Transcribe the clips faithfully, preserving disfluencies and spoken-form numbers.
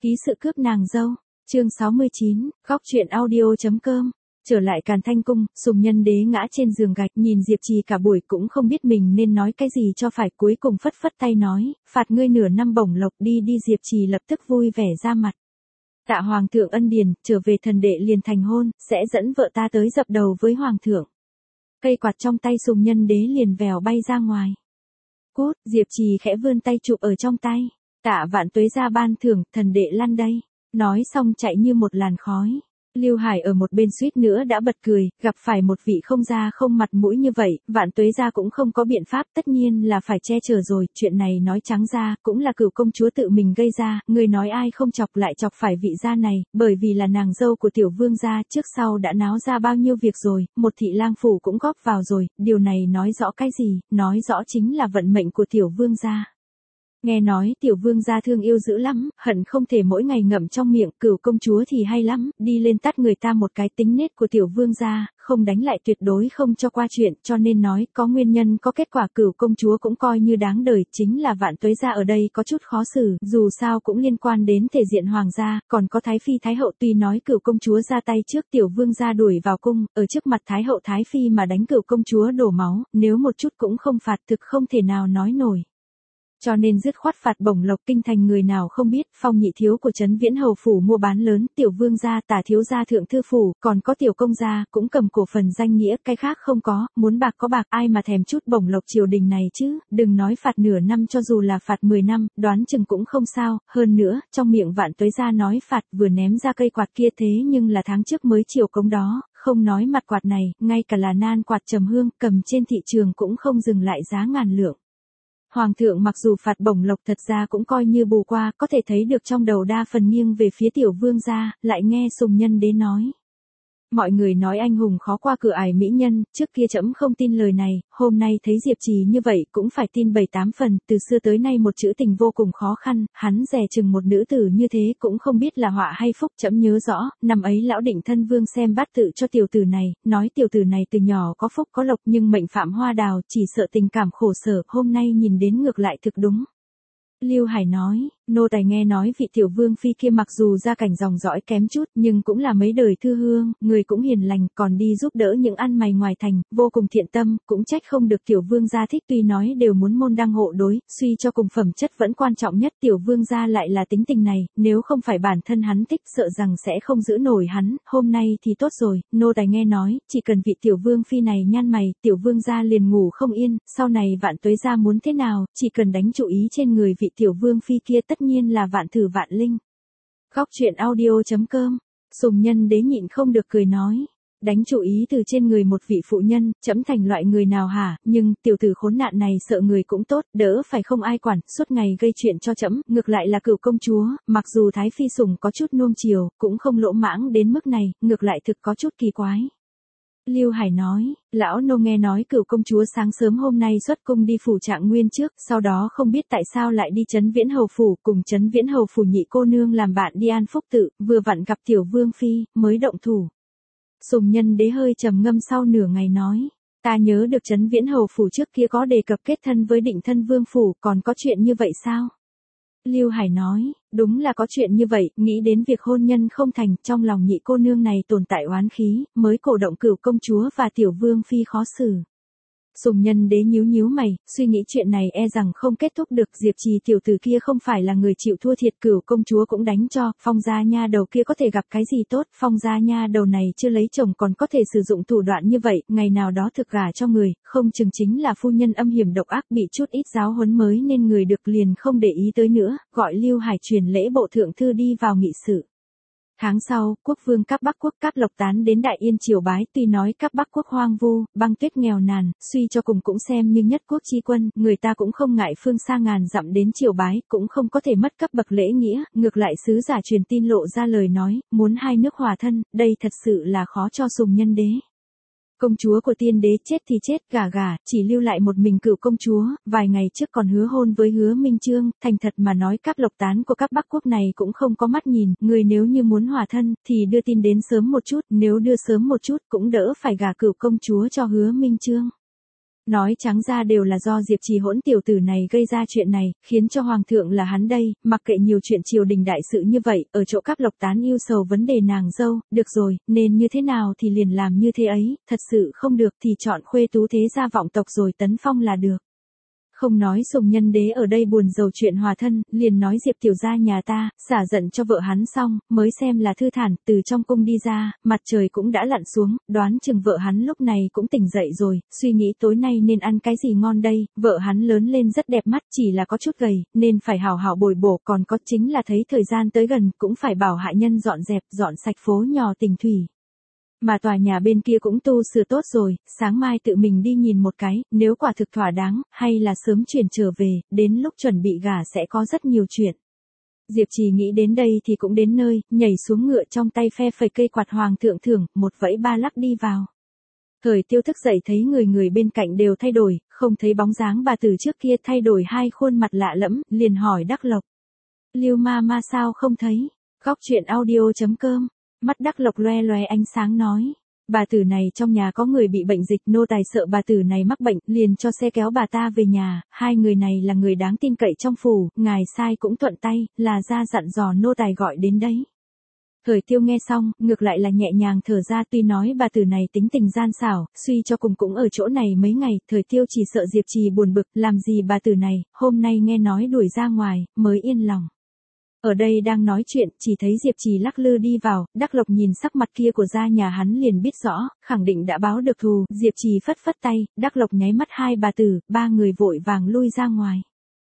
Ký sự cướp nàng dâu, chương sáu mươi chín, góc truyện audio.com. Trở lại Càn Thanh Cung, Sùng Nhân Đế ngã trên giường gạch, nhìn Diệp Trì cả buổi cũng không biết mình nên nói cái gì cho phải, cuối cùng phất phất tay nói, phạt ngươi nửa năm bổng lộc, đi đi. Diệp Trì lập tức vui vẻ ra mặt. Tạ Hoàng thượng ân điển, trở về thần đệ liền thành hôn, sẽ dẫn vợ ta tới dập đầu với Hoàng thượng. Cây quạt trong tay Sùng Nhân Đế liền vèo bay ra ngoài. Cút, Diệp Trì khẽ vươn tay chụp ở trong tay. Tạ Vạn Tuế ra ban thưởng, thần đệ lăn đây. Nói xong chạy như một làn khói. Lưu Hải ở một bên suýt nữa đã bật cười, gặp phải một vị không da không mặt mũi như vậy, Vạn Tuế gia cũng không có biện pháp, tất nhiên là phải che chở rồi, chuyện này nói trắng ra, cũng là Cửu công chúa tự mình gây ra, người nói ai không chọc lại chọc phải vị gia này, bởi vì là nàng dâu của tiểu vương gia, trước sau đã náo ra bao nhiêu việc rồi, một thị lang phủ cũng góp vào rồi, điều này nói rõ cái gì, nói rõ chính là vận mệnh của tiểu vương gia. Nghe nói tiểu vương gia thương yêu dữ lắm, hận không thể mỗi ngày ngậm trong miệng, Cửu công chúa thì hay lắm, đi lên tát người ta một cái, tính nết của tiểu vương gia, không đánh lại tuyệt đối không cho qua chuyện, cho nên nói, có nguyên nhân có kết quả, Cửu công chúa cũng coi như đáng đời, chính là Vạn Tuế gia ở đây có chút khó xử, dù sao cũng liên quan đến thể diện hoàng gia, còn có Thái Phi Thái hậu, tuy nói Cửu công chúa ra tay trước, tiểu vương gia đuổi vào cung, ở trước mặt Thái hậu Thái Phi mà đánh Cửu công chúa đổ máu, nếu một chút cũng không phạt thực không thể nào nói nổi. Cho nên dứt khoát phạt bổng lộc, kinh thành người nào không biết, Phong nhị thiếu của Trấn Viễn hầu phủ mua bán lớn, tiểu vương gia, Tả thiếu gia thượng thư phủ, còn có tiểu công gia, cũng cầm cổ phần danh nghĩa, cái khác không có, muốn bạc có bạc, ai mà thèm chút bổng lộc triều đình này chứ, đừng nói phạt nửa năm, cho dù là phạt mười năm, đoán chừng cũng không sao, hơn nữa, trong miệng Vạn Tuế gia nói phạt, vừa ném ra cây quạt kia, thế nhưng là tháng trước mới triều cống đó, không nói mặt quạt này, ngay cả là nan quạt trầm hương, cầm trên thị trường cũng không dừng lại giá ngàn lượng. Hoàng thượng mặc dù phạt bổng lộc thật ra cũng coi như bù qua, có thể thấy được trong đầu đa phần nghiêng về phía tiểu vương gia, lại nghe Sùng Nhân Đế nói. Mọi người nói anh hùng khó qua cửa ải mỹ nhân, trước kia trẫm không tin lời này, hôm nay thấy Diệp Trì như vậy cũng phải tin bảy tám phần, từ xưa tới nay một chữ tình vô cùng khó khăn, hắn dè chừng một nữ tử như thế cũng không biết là họa hay phúc, trẫm nhớ rõ, năm ấy lão định thân vương xem bát tự cho tiểu tử này, nói tiểu tử này từ nhỏ có phúc có lộc nhưng mệnh phạm hoa đào, chỉ sợ tình cảm khổ sở, hôm nay nhìn đến ngược lại thực đúng. Lưu Hải nói, nô tài nghe nói vị tiểu vương phi kia mặc dù gia cảnh dòng dõi kém chút nhưng cũng là mấy đời thư hương, người cũng hiền lành, còn đi giúp đỡ những ăn mày ngoài thành, vô cùng thiện tâm, cũng trách không được tiểu vương gia thích, tuy nói đều muốn môn đăng hộ đối, suy cho cùng phẩm chất vẫn quan trọng nhất, tiểu vương gia lại là tính tình này, nếu không phải bản thân hắn thích sợ rằng sẽ không giữ nổi hắn, hôm nay thì tốt rồi, nô tài nghe nói, chỉ cần vị tiểu vương phi này nhăn mày, tiểu vương gia liền ngủ không yên, sau này Vạn Tuế gia muốn thế nào, chỉ cần đánh chủ ý trên người vị tiểu vương phi kia tất nhiên là vạn thử vạn linh. Góc truyện audio.com. Sùng Nhân Đế nhịn không được cười nói, đánh chủ ý từ trên người một vị phụ nhân, trẫm thành loại người nào hả, nhưng tiểu tử khốn nạn này sợ người cũng tốt, đỡ phải không ai quản, suốt ngày gây chuyện cho trẫm, ngược lại là Cửu công chúa, mặc dù Thái Phi sủng có chút nuông chiều, cũng không lỗ mãng đến mức này, ngược lại thực có chút kỳ quái. Lưu Hải nói, lão nô nghe nói Cửu công chúa sáng sớm hôm nay xuất cung đi phủ Trạng Nguyên trước, sau đó không biết tại sao lại đi Trấn Viễn hầu phủ, cùng Trấn Viễn hầu phủ nhị cô nương làm bạn đi An Phúc tự, vừa vặn gặp tiểu vương phi, mới động thủ. Sùng Nhân Đế hơi trầm ngâm sau nửa ngày nói, ta nhớ được Trấn Viễn hầu phủ trước kia có đề cập kết thân với Định thân vương phủ, còn có chuyện như vậy sao? Lưu Hải nói, đúng là có chuyện như vậy, nghĩ đến việc hôn nhân không thành, trong lòng nhị cô nương này tồn tại oán khí, mới cổ động Cửu công chúa và tiểu vương phi khó xử. Sùng Nhân Đế nhíu nhíu mày, suy nghĩ chuyện này e rằng không kết thúc được, Diệp Trì tiểu tử kia không phải là người chịu thua thiệt, Cửu công chúa cũng đánh cho, Phong gia nha đầu kia có thể gặp cái gì tốt, Phong gia nha đầu này chưa lấy chồng còn có thể sử dụng thủ đoạn như vậy, ngày nào đó thực gả cho người, không chừng chính là phu nhân âm hiểm độc ác, bị chút ít giáo huấn mới nên người được liền không để ý tới nữa, gọi Lưu Hải truyền lễ bộ thượng thư đi vào nghị sự. Tháng sau, quốc vương các Bắc quốc Cáp Lộc Tán đến Đại Yên triều bái, tuy nói các Bắc quốc hoang vu, băng tuyết nghèo nàn, suy cho cùng cũng xem như nhất quốc chi quân, người ta cũng không ngại phương xa ngàn dặm đến triều bái, cũng không có thể mất cấp bậc lễ nghĩa, ngược lại sứ giả truyền tin lộ ra lời nói, muốn hai nước hòa thân, đây thật sự là khó cho Sùng Nhân Đế. Công chúa của tiên đế chết thì chết, gả gả, chỉ lưu lại một mình Cửu công chúa, vài ngày trước còn hứa hôn với Hứa Minh Chương, thành thật mà nói Cáp Lộc Tán của các Bắc quốc này cũng không có mắt nhìn, người nếu như muốn hòa thân, thì đưa tin đến sớm một chút, nếu đưa sớm một chút cũng đỡ phải gả Cửu công chúa cho Hứa Minh Chương. Nói trắng ra đều là do Diệp Trì hỗn tiểu tử này gây ra chuyện này, khiến cho hoàng thượng là hắn đây, mặc kệ nhiều chuyện triều đình đại sự như vậy, ở chỗ Cáp Lộc tán yêu sầu vấn đề nàng dâu, được rồi, nên như thế nào thì liền làm như thế ấy, thật sự không được thì chọn khuê tú thế gia vọng tộc rồi tấn phong là được. Không nói Sùng Nhân Đế ở đây buồn rầu chuyện hòa thân, liền nói Diệp tiểu gia nhà ta, xả giận cho vợ hắn xong, mới xem là thư thản, từ trong cung đi ra, mặt trời cũng đã lặn xuống, đoán chừng vợ hắn lúc này cũng tỉnh dậy rồi, suy nghĩ tối nay nên ăn cái gì ngon đây, vợ hắn lớn lên rất đẹp mắt, chỉ là có chút gầy, nên phải hào hào bồi bổ, còn có chính là thấy thời gian tới gần, cũng phải bảo hạ nhân dọn dẹp, dọn sạch phố nhỏ Tình Thủy. Mà tòa nhà bên kia cũng tu sửa tốt rồi, sáng mai tự mình đi nhìn một cái, nếu quả thực thỏa đáng, hay là sớm chuyển trở về, đến lúc chuẩn bị gả sẽ có rất nhiều chuyện. Diệp Trì nghĩ đến đây thì cũng đến nơi, nhảy xuống ngựa trong tay phe phẩy cây quạt hoàng thượng thưởng, một vẫy ba lắc đi vào. Thời Tiêu thức dậy thấy người người bên cạnh đều thay đổi, không thấy bóng dáng bà từ trước kia thay đổi hai khuôn mặt lạ lẫm, liền hỏi Đắc Lộc. Lưu ma ma sao không thấy? Góc truyện audio chấm com. Mắt Đắc Lộc loe loe ánh sáng nói. Bà tử này trong nhà có người bị bệnh dịch, nô tài sợ bà tử này mắc bệnh, liền cho xe kéo bà ta về nhà, hai người này là người đáng tin cậy trong phủ, ngài sai cũng thuận tay, là ra dặn dò nô tài gọi đến đấy. Thời Tiêu nghe xong, ngược lại là nhẹ nhàng thở ra, tuy nói bà tử này tính tình gian xảo, suy cho cùng cũng ở chỗ này mấy ngày, Thời Tiêu chỉ sợ Diệp Trì buồn bực, làm gì bà tử này, hôm nay nghe nói đuổi ra ngoài, mới yên lòng. Ở đây đang nói chuyện, chỉ thấy Diệp Trì lắc lư đi vào, Đắc Lộc nhìn sắc mặt kia của gia nhà hắn liền biết rõ, khẳng định đã báo được thù, Diệp Trì phất phất tay, Đắc Lộc nháy mắt hai bà tử, ba người vội vàng lui ra ngoài.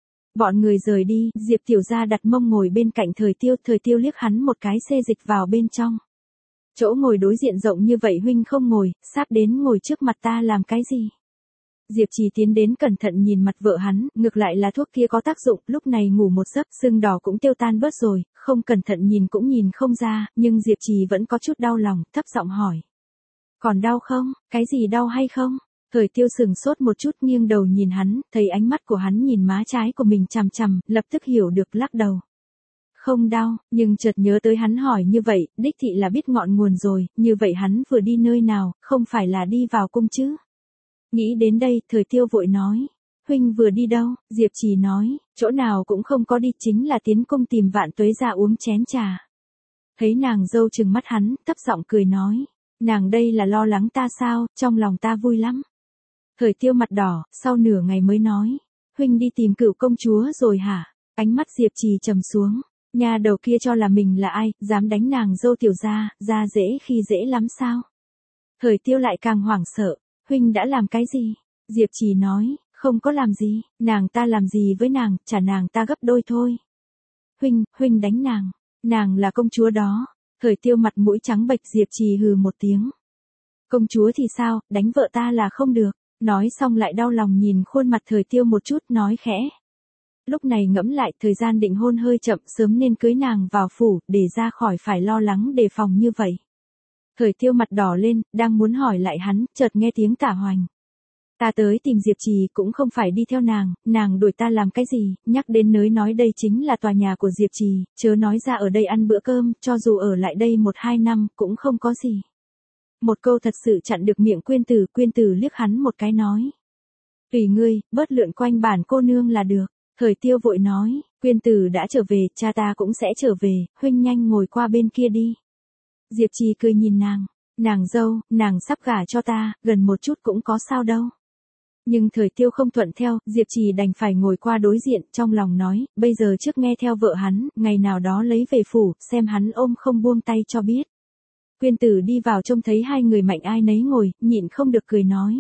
Bọn người rời đi, Diệp tiểu gia đặt mông ngồi bên cạnh Thời Tiêu, Thời Tiêu liếc hắn một cái xê dịch vào bên trong. Chỗ ngồi đối diện rộng như vậy huynh không ngồi, sắp đến ngồi trước mặt ta làm cái gì? Diệp Trì tiến đến cẩn thận nhìn mặt vợ hắn, ngược lại là thuốc kia có tác dụng, lúc này ngủ một giấc, sưng đỏ cũng tiêu tan bớt rồi, không cẩn thận nhìn cũng nhìn không ra, nhưng Diệp Trì vẫn có chút đau lòng, thấp giọng hỏi. Còn đau không? Cái gì đau hay không? Thời Tiêu sừng sốt một chút nghiêng đầu nhìn hắn, thấy ánh mắt của hắn nhìn má trái của mình chằm chằm, lập tức hiểu được lắc đầu. Không đau, nhưng chợt nhớ tới hắn hỏi như vậy, đích thị là biết ngọn nguồn rồi, như vậy hắn vừa đi nơi nào, không phải là đi vào cung chứ? Nghĩ đến đây, Thời Tiêu vội nói. Huynh vừa đi đâu? Diệp Trì nói, chỗ nào cũng không có đi, chính là tiến cung tìm Vạn Tuế ra uống chén trà. Thấy nàng dâu trừng mắt hắn, thấp giọng cười nói. Nàng đây là lo lắng ta sao, trong lòng ta vui lắm. Thời Tiêu mặt đỏ, sau nửa ngày mới nói. Huynh đi tìm Cửu công chúa rồi hả? Ánh mắt Diệp Trì trầm xuống. Nhà đầu kia cho là mình là ai, dám đánh nàng dâu tiểu gia, ra dễ khi dễ lắm sao? Thời Tiêu lại càng hoảng sợ. Huynh đã làm cái gì? Diệp Trì nói, không có làm gì, nàng ta làm gì với nàng, trả nàng ta gấp đôi thôi. Huynh, huynh đánh nàng, nàng là công chúa đó. Thời Tiêu mặt mũi trắng bệch, Diệp Trì hừ một tiếng. Công chúa thì sao, đánh vợ ta là không được. Nói xong lại đau lòng nhìn khuôn mặt Thời Tiêu một chút, nói khẽ. Lúc này ngẫm lại, thời gian định hôn hơi chậm, sớm nên cưới nàng vào phủ, để ra khỏi phải lo lắng đề phòng như vậy. Thời Tiêu mặt đỏ lên, đang muốn hỏi lại hắn, chợt nghe tiếng Tả Hoành. Ta tới tìm Diệp Trì cũng không phải đi theo nàng, nàng đuổi ta làm cái gì, nhắc đến nới nói đây chính là tòa nhà của Diệp Trì, chớ nói ra ở đây ăn bữa cơm, cho dù ở lại đây một hai năm, cũng không có gì. Một câu thật sự chặn được miệng Quyên Tử, Quyên Tử liếc hắn một cái nói. Tùy ngươi, bớt lượn quanh bản cô nương là được. Thời Tiêu vội nói, Quyên Tử đã trở về, cha ta cũng sẽ trở về, huynh nhanh ngồi qua bên kia đi. Diệp Trì cười nhìn nàng, nàng dâu, nàng sắp gả cho ta, gần một chút cũng có sao đâu. Nhưng Thời Tiêu không thuận theo, Diệp Trì đành phải ngồi qua đối diện, trong lòng nói, bây giờ trước nghe theo vợ hắn, ngày nào đó lấy về phủ, xem hắn ôm không buông tay cho biết. Quyên Tử đi vào trông thấy hai người mạnh ai nấy ngồi, nhịn không được cười nói.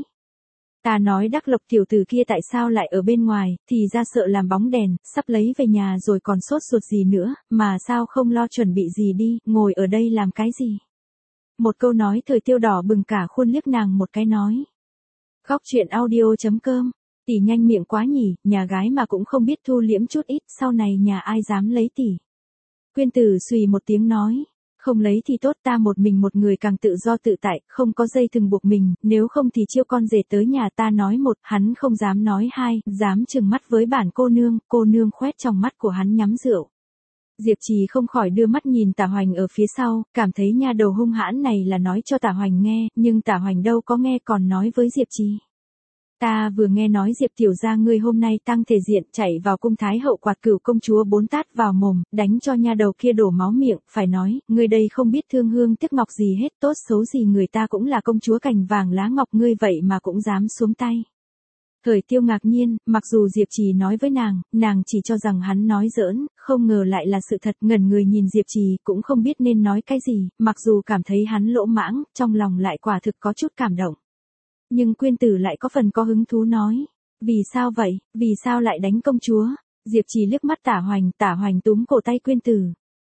Ta nói Đắc Lộc tiểu tử kia tại sao lại ở bên ngoài, thì ra sợ làm bóng đèn, sắp lấy về nhà rồi còn sốt ruột gì nữa, mà sao không lo chuẩn bị gì đi, ngồi ở đây làm cái gì. Một câu nói Thời Tiêu đỏ bừng cả khuôn liếc nàng một cái nói. Góc truyện audio chấm com, tỷ nhanh miệng quá nhỉ, nhà gái mà cũng không biết thu liễm chút ít, sau này nhà ai dám lấy tỷ. Quyên Tử xùy một tiếng nói. Không lấy thì tốt, ta một mình một người càng tự do tự tại, không có dây thừng buộc mình, nếu không thì chiêu con rể tới nhà ta nói một, hắn không dám nói hai, dám trừng mắt với bản cô nương, cô nương khoét trong mắt của hắn nhắm rượu. Diệp Trì không khỏi đưa mắt nhìn Tả Hoành ở phía sau, cảm thấy nha đầu hung hãn này là nói cho Tả Hoành nghe, nhưng Tả Hoành đâu có nghe còn nói với Diệp Trì. Ta vừa nghe nói Diệp tiểu gia ngươi hôm nay tăng thể diện chạy vào cung thái hậu quạt cửu công chúa bốn tát vào mồm, đánh cho nha đầu kia đổ máu miệng, phải nói, ngươi đây không biết thương hương tiếc ngọc gì hết, tốt xấu gì người ta cũng là công chúa cành vàng lá ngọc, ngươi vậy mà cũng dám xuống tay. Thời Tiêu ngạc nhiên, mặc dù Diệp Trì nói với nàng, nàng chỉ cho rằng hắn nói giỡn, không ngờ lại là sự thật, ngẩn người nhìn Diệp Trì cũng không biết nên nói cái gì, mặc dù cảm thấy hắn lỗ mãng, trong lòng lại quả thực có chút cảm động. Nhưng Quyên Tử lại có phần có hứng thú nói, vì sao vậy, vì sao lại đánh công chúa? Diệp Trì liếc mắt Tả Hoành, Tả Hoành túm cổ tay Quyên Tử.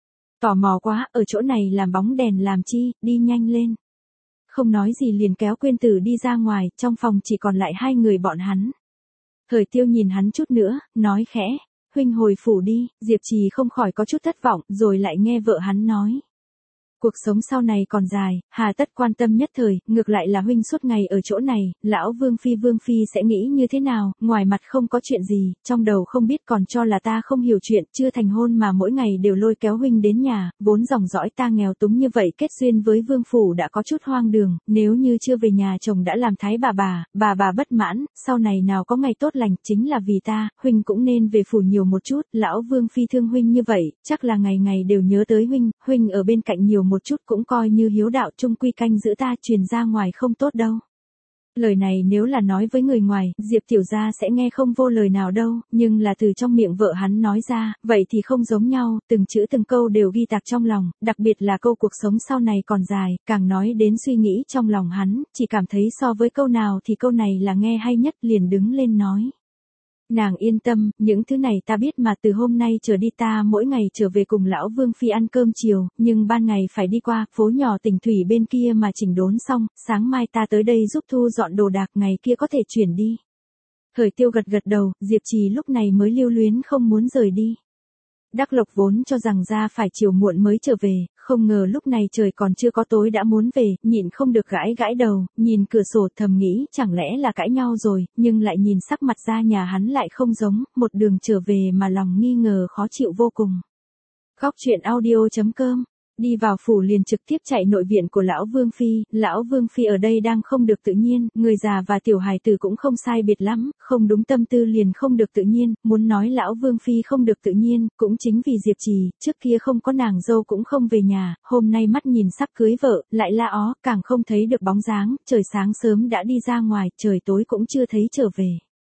Tò mò quá, ở chỗ này làm bóng đèn làm chi, đi nhanh lên. Không nói gì liền kéo Quyên Tử đi ra ngoài, trong phòng chỉ còn lại hai người bọn hắn. Thời Tiêu nhìn hắn chút nữa, nói khẽ, huynh hồi phủ đi, Diệp Trì không khỏi có chút thất vọng, rồi lại nghe vợ hắn nói. Cuộc sống sau này còn dài, hà tất quan tâm nhất thời, ngược lại là huynh suốt ngày ở chỗ này, lão Vương Phi Vương Phi sẽ nghĩ như thế nào, ngoài mặt không có chuyện gì, trong đầu không biết còn cho là ta không hiểu chuyện, chưa thành hôn mà mỗi ngày đều lôi kéo huynh đến nhà, vốn dòng dõi ta nghèo túng như vậy kết duyên với Vương Phủ đã có chút hoang đường, nếu như chưa về nhà chồng đã làm thái bà bà, bà bà bất mãn, sau này nào có ngày tốt lành, chính là vì ta, huynh cũng nên về phủ nhiều một chút, lão Vương Phi thương huynh như vậy, chắc là ngày ngày đều nhớ tới huynh, huynh ở bên cạnh nhiều một chút cũng coi như hiếu đạo trung quy canh giữ ta truyền ra ngoài không tốt đâu. Lời này nếu là nói với người ngoài, Diệp tiểu gia sẽ nghe không vô lời nào đâu, nhưng là từ trong miệng vợ hắn nói ra, vậy thì không giống nhau, từng chữ từng câu đều ghi tạc trong lòng, đặc biệt là câu cuộc sống sau này còn dài, càng nói đến suy nghĩ trong lòng hắn, chỉ cảm thấy so với câu nào thì câu này là nghe hay nhất, liền đứng lên nói. Nàng yên tâm, những thứ này ta biết mà, từ hôm nay trở đi ta mỗi ngày trở về cùng lão Vương Phi ăn cơm chiều, nhưng ban ngày phải đi qua phố nhỏ Tỉnh Thủy bên kia mà chỉnh đốn xong, sáng mai ta tới đây giúp thu dọn đồ đạc, ngày kia có thể chuyển đi. Thời Tiêu gật gật đầu, Diệp Trì lúc này mới lưu luyến không muốn rời đi. Đắc Lộc vốn cho rằng ra phải chiều muộn mới trở về, không ngờ lúc này trời còn chưa có tối đã muốn về, nhịn không được gãi gãi đầu, nhìn cửa sổ thầm nghĩ chẳng lẽ là cãi nhau rồi, nhưng lại nhìn sắc mặt ra nhà hắn lại không giống, một đường trở về mà lòng nghi ngờ khó chịu vô cùng. Góc truyện audio chấm com Đi vào phủ liền trực tiếp chạy nội viện của lão Vương Phi, lão Vương Phi ở đây đang không được tự nhiên, người già và tiểu hài tử cũng không sai biệt lắm, không đúng tâm tư liền không được tự nhiên, muốn nói lão Vương Phi không được tự nhiên, cũng chính vì Diệp Trì, trước kia không có nàng dâu cũng không về nhà, hôm nay mắt nhìn sắp cưới vợ, lại la ó, càng không thấy được bóng dáng, trời sáng sớm đã đi ra ngoài, trời tối cũng chưa thấy trở về.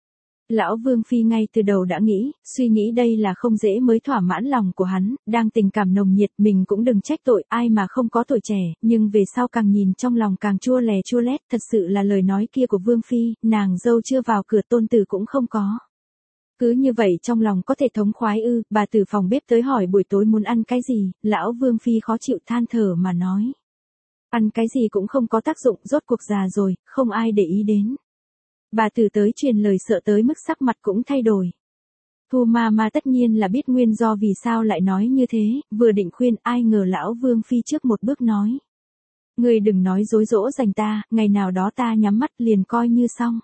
Lão Vương Phi ngay từ đầu đã nghĩ, suy nghĩ đây là không dễ mới thỏa mãn lòng của hắn, đang tình cảm nồng nhiệt mình cũng đừng trách tội ai mà không có tuổi trẻ, nhưng về sau càng nhìn trong lòng càng chua lè chua lét, thật sự là lời nói kia của Vương Phi, nàng dâu chưa vào cửa tôn tử cũng không có. Cứ như vậy trong lòng có thể thống khoái ư, bà từ phòng bếp tới hỏi buổi tối muốn ăn cái gì, lão Vương Phi khó chịu than thở mà nói. Ăn cái gì cũng không có tác dụng, rốt cuộc già rồi, không ai để ý đến. Bà tử tới truyền lời sợ tới mức sắc mặt cũng thay đổi. Thu ma ma tất nhiên là biết nguyên do vì sao lại nói như thế, vừa định khuyên ai ngờ lão Vương Phi trước một bước nói. Ngươi đừng nói dối dỗ dành ta, ngày nào đó ta nhắm mắt liền coi như xong.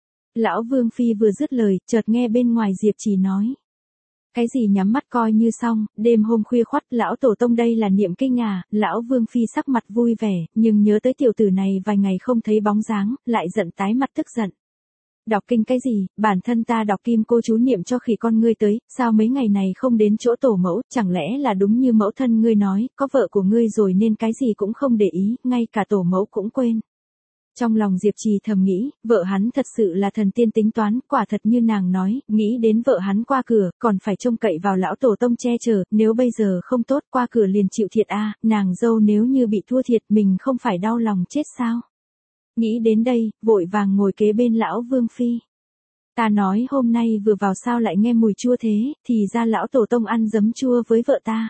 Lão Vương Phi vừa dứt lời, chợt nghe bên ngoài Diệp Trì nói. Cái gì nhắm mắt coi như xong, đêm hôm khuya khoắt lão tổ tông đây là niệm kinh à, lão Vương Phi sắc mặt vui vẻ, nhưng nhớ tới tiểu tử này vài ngày không thấy bóng dáng, lại giận tái mặt tức giận. Đọc kinh cái gì, bản thân ta đọc kim cô chú niệm cho khỉ con ngươi tới, sao mấy ngày này không đến chỗ tổ mẫu, chẳng lẽ là đúng như mẫu thân ngươi nói, có vợ của ngươi rồi nên cái gì cũng không để ý, ngay cả tổ mẫu cũng quên. Trong lòng Diệp Trì thầm nghĩ, vợ hắn thật sự là thần tiên tính toán, quả thật như nàng nói, nghĩ đến vợ hắn qua cửa, còn phải trông cậy vào lão tổ tông che chở, nếu bây giờ không tốt qua cửa liền chịu thiệt a, à, nàng dâu nếu như bị thua thiệt mình không phải đau lòng chết sao. Nghĩ đến đây, vội vàng ngồi kế bên lão Vương Phi. Ta nói hôm nay vừa vào sao lại nghe mùi chua thế, thì ra lão tổ tông ăn giấm chua với vợ ta.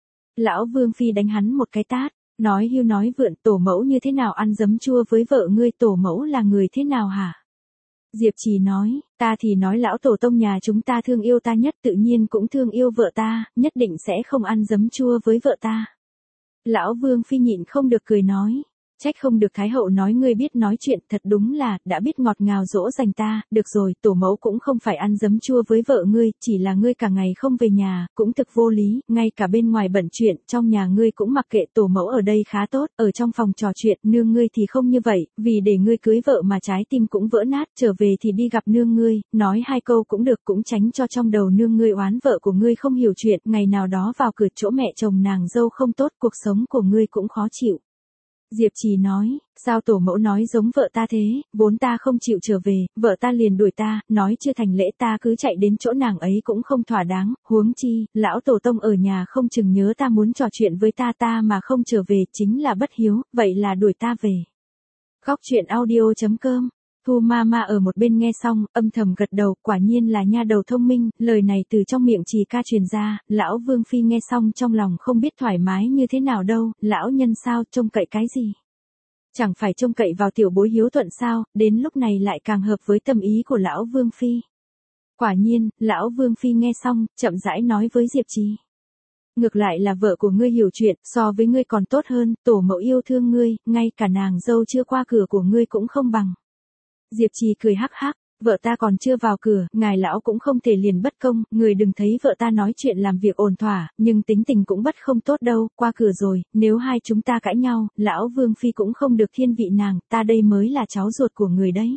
Lão Vương Phi đánh hắn một cái tát, nói hưu nói vượn, tổ mẫu như thế nào ăn giấm chua với vợ ngươi, tổ mẫu là người thế nào hả? Diệp Trì nói, ta thì nói lão tổ tông nhà chúng ta thương yêu ta nhất, tự nhiên cũng thương yêu vợ ta, nhất định sẽ không ăn giấm chua với vợ ta. Lão Vương Phi nhịn không được cười nói. Trách không được Thái hậu nói ngươi biết nói chuyện, thật đúng là, đã biết ngọt ngào dỗ dành ta, được rồi, tổ mẫu cũng không phải ăn giấm chua với vợ ngươi, chỉ là ngươi cả ngày không về nhà, cũng thực vô lý, ngay cả bên ngoài bận chuyện, trong nhà ngươi cũng mặc kệ, tổ mẫu ở đây khá tốt, ở trong phòng trò chuyện, nương ngươi thì không như vậy, vì để ngươi cưới vợ mà trái tim cũng vỡ nát, trở về thì đi gặp nương ngươi, nói hai câu cũng được, cũng tránh cho trong đầu nương ngươi oán vợ của ngươi không hiểu chuyện, ngày nào đó vào cửa chỗ mẹ chồng nàng dâu không tốt, cuộc sống của ngươi cũng khó chịu. Diệp Trì nói, sao tổ mẫu nói giống vợ ta thế, vốn ta không chịu trở về, vợ ta liền đuổi ta, nói chưa thành lễ ta cứ chạy đến chỗ nàng ấy cũng không thỏa đáng, huống chi, lão tổ tông ở nhà không chừng nhớ ta muốn trò chuyện với ta ta mà không trở về chính là bất hiếu, vậy là đuổi ta về. Góc truyện audio chấm com Thu Mama ở một bên nghe xong, âm thầm gật đầu, quả nhiên là nha đầu thông minh, lời này từ trong miệng Trì ca truyền ra, lão Vương Phi nghe xong trong lòng không biết thoải mái như thế nào đâu, lão nhân sao, trông cậy cái gì? Chẳng phải trông cậy vào tiểu bối hiếu thuận sao, đến lúc này lại càng hợp với tâm ý của lão Vương Phi. Quả nhiên, lão Vương Phi nghe xong, chậm rãi nói với Diệp Trì. Ngược lại là vợ của ngươi hiểu chuyện, so với ngươi còn tốt hơn, tổ mẫu yêu thương ngươi, ngay cả nàng dâu chưa qua cửa của ngươi cũng không bằng. Diệp Trì cười hắc hắc, vợ ta còn chưa vào cửa, ngài lão cũng không thể liền bất công, người đừng thấy vợ ta nói chuyện làm việc ổn thỏa, nhưng tính tình cũng bất không tốt đâu, qua cửa rồi, nếu hai chúng ta cãi nhau, lão Vương Phi cũng không được thiên vị nàng, ta đây mới là cháu ruột của người đấy.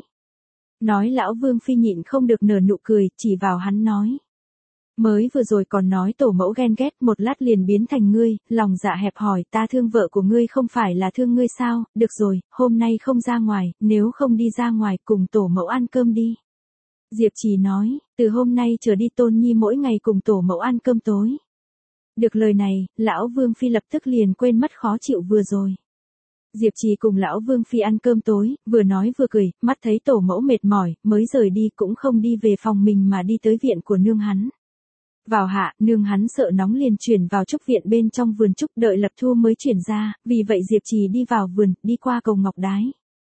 Nói lão Vương Phi nhịn không được nở nụ cười, chỉ vào hắn nói. Mới vừa rồi còn nói tổ mẫu ghen ghét, một lát liền biến thành ngươi, lòng dạ hẹp hòi, ta thương vợ của ngươi không phải là thương ngươi sao, được rồi, hôm nay không ra ngoài, nếu không đi ra ngoài cùng tổ mẫu ăn cơm đi. Diệp Trì nói, từ hôm nay trở đi Tôn Nhi mỗi ngày cùng tổ mẫu ăn cơm tối. Được lời này, lão Vương Phi lập tức liền quên mất khó chịu vừa rồi. Diệp Trì cùng lão Vương Phi ăn cơm tối, vừa nói vừa cười, mắt thấy tổ mẫu mệt mỏi, mới rời đi cũng không đi về phòng mình mà đi tới viện của nương hắn. Vào hạ, nương hắn sợ nóng liền chuyển vào trúc viện bên trong vườn trúc đợi Lập Thu mới chuyển ra, vì vậy Diệp Trì đi vào vườn, đi qua cầu ngọc đái.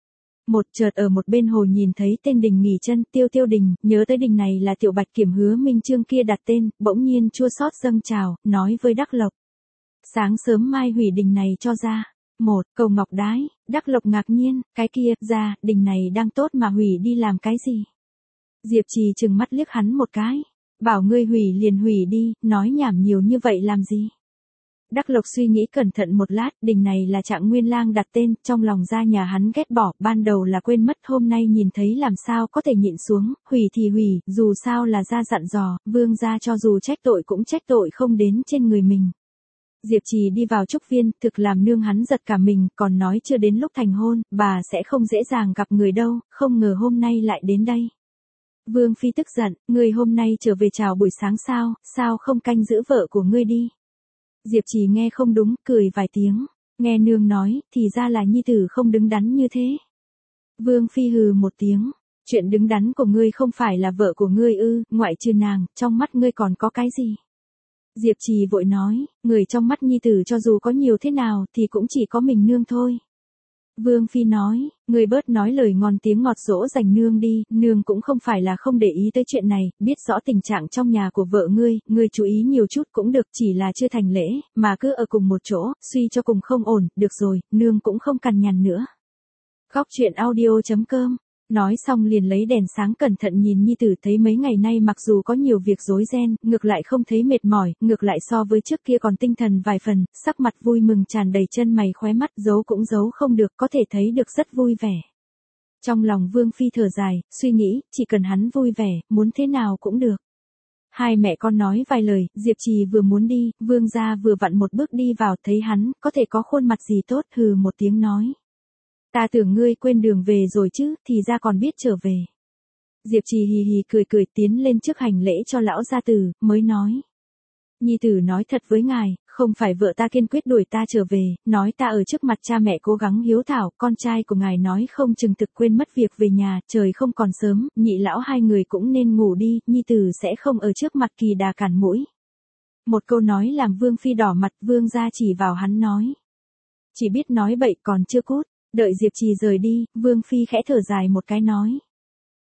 Một chợt ở một bên hồ nhìn thấy tên đình nghỉ chân, Tiêu Tiêu Đình, nhớ tới đình này là Tiểu Bạch Kiểm Hứa Minh Trương kia đặt tên, bỗng nhiên chua xót dâng trào, nói với Đắc Lộc. Sáng sớm mai hủy đình này cho ra. Một, cầu ngọc đái, Đắc Lộc ngạc nhiên, cái kia, ra, đình này đang tốt mà hủy đi làm cái gì? Diệp Trì trừng mắt liếc hắn một cái. Bảo ngươi hủy liền hủy đi, nói nhảm nhiều như vậy làm gì? Đắc Lộc suy nghĩ cẩn thận một lát, đình này là Trạng Nguyên Lang đặt tên, trong lòng ra nhà hắn ghét bỏ, ban đầu là quên mất, hôm nay nhìn thấy làm sao có thể nhịn xuống, hủy thì hủy, dù sao là ra dặn dò, vương gia cho dù trách tội cũng trách tội không đến trên người mình. Diệp Trì đi vào trúc viên, thực làm nương hắn giật cả mình, còn nói chưa đến lúc thành hôn, bà sẽ không dễ dàng gặp người đâu, không ngờ hôm nay lại đến đây. Vương Phi tức giận, ngươi hôm nay trở về chào buổi sáng sao, sao không canh giữ vợ của ngươi đi. Diệp Trì nghe không đúng, cười vài tiếng, nghe nương nói, thì ra là nhi tử không đứng đắn như thế. Vương Phi hừ một tiếng, chuyện đứng đắn của ngươi không phải là vợ của ngươi ư, ngoại trừ nàng, trong mắt ngươi còn có cái gì. Diệp Trì vội nói, người trong mắt nhi tử cho dù có nhiều thế nào thì cũng chỉ có mình nương thôi. Vương Phi nói, người bớt nói lời ngon tiếng ngọt dỗ dành nương đi, nương cũng không phải là không để ý tới chuyện này, biết rõ tình trạng trong nhà của vợ ngươi, ngươi chú ý nhiều chút cũng được, chỉ là chưa thành lễ, mà cứ ở cùng một chỗ, suy cho cùng không ổn, được rồi, nương cũng không cằn nhằn nữa. Góc truyện audio chấm com Nói xong liền lấy đèn sáng cẩn thận nhìn nhi tử, thấy mấy ngày nay mặc dù có nhiều việc rối ren, ngược lại không thấy mệt mỏi, ngược lại so với trước kia còn tinh thần vài phần, sắc mặt vui mừng tràn đầy, chân mày khóe mắt giấu cũng giấu không được, có thể thấy được rất vui vẻ. Trong lòng Vương Phi thở dài, suy nghĩ, chỉ cần hắn vui vẻ, muốn thế nào cũng được. Hai mẹ con nói vài lời, Diệp Trì vừa muốn đi, Vương gia vừa vặn một bước đi vào, thấy hắn, có thể có khuôn mặt gì tốt, hừ một tiếng nói. Ta tưởng ngươi quên đường về rồi chứ, thì ra còn biết trở về. Diệp Trì hì hì cười cười tiến lên trước hành lễ cho lão gia tử, mới nói. Nhi tử nói thật với ngài, không phải vợ ta kiên quyết đuổi ta trở về, nói ta ở trước mặt cha mẹ cố gắng hiếu thảo, con trai của ngài nói không chừng thực quên mất việc về nhà, trời không còn sớm, nhị lão hai người cũng nên ngủ đi, nhi tử sẽ không ở trước mặt kỳ đà cản mũi. Một câu nói làm Vương Phi đỏ mặt, Vương gia chỉ vào hắn nói. Chỉ biết nói bậy còn chưa cút. Đợi Diệp Trì rời đi, Vương Phi khẽ thở dài một cái nói.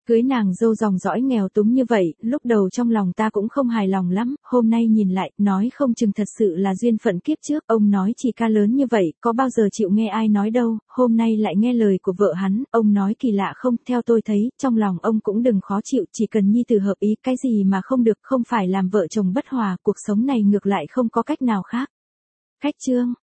Cưới nàng dâu dòng dõi nghèo túng như vậy, lúc đầu trong lòng ta cũng không hài lòng lắm, hôm nay nhìn lại, nói không chừng thật sự là duyên phận kiếp trước, ông nói chỉ ca lớn như vậy, có bao giờ chịu nghe ai nói đâu, hôm nay lại nghe lời của vợ hắn, ông nói kỳ lạ không, theo tôi thấy, trong lòng ông cũng đừng khó chịu, chỉ cần nhi tử hợp ý, cái gì mà không được, không phải làm vợ chồng bất hòa, cuộc sống này ngược lại không có cách nào khác. Khách trương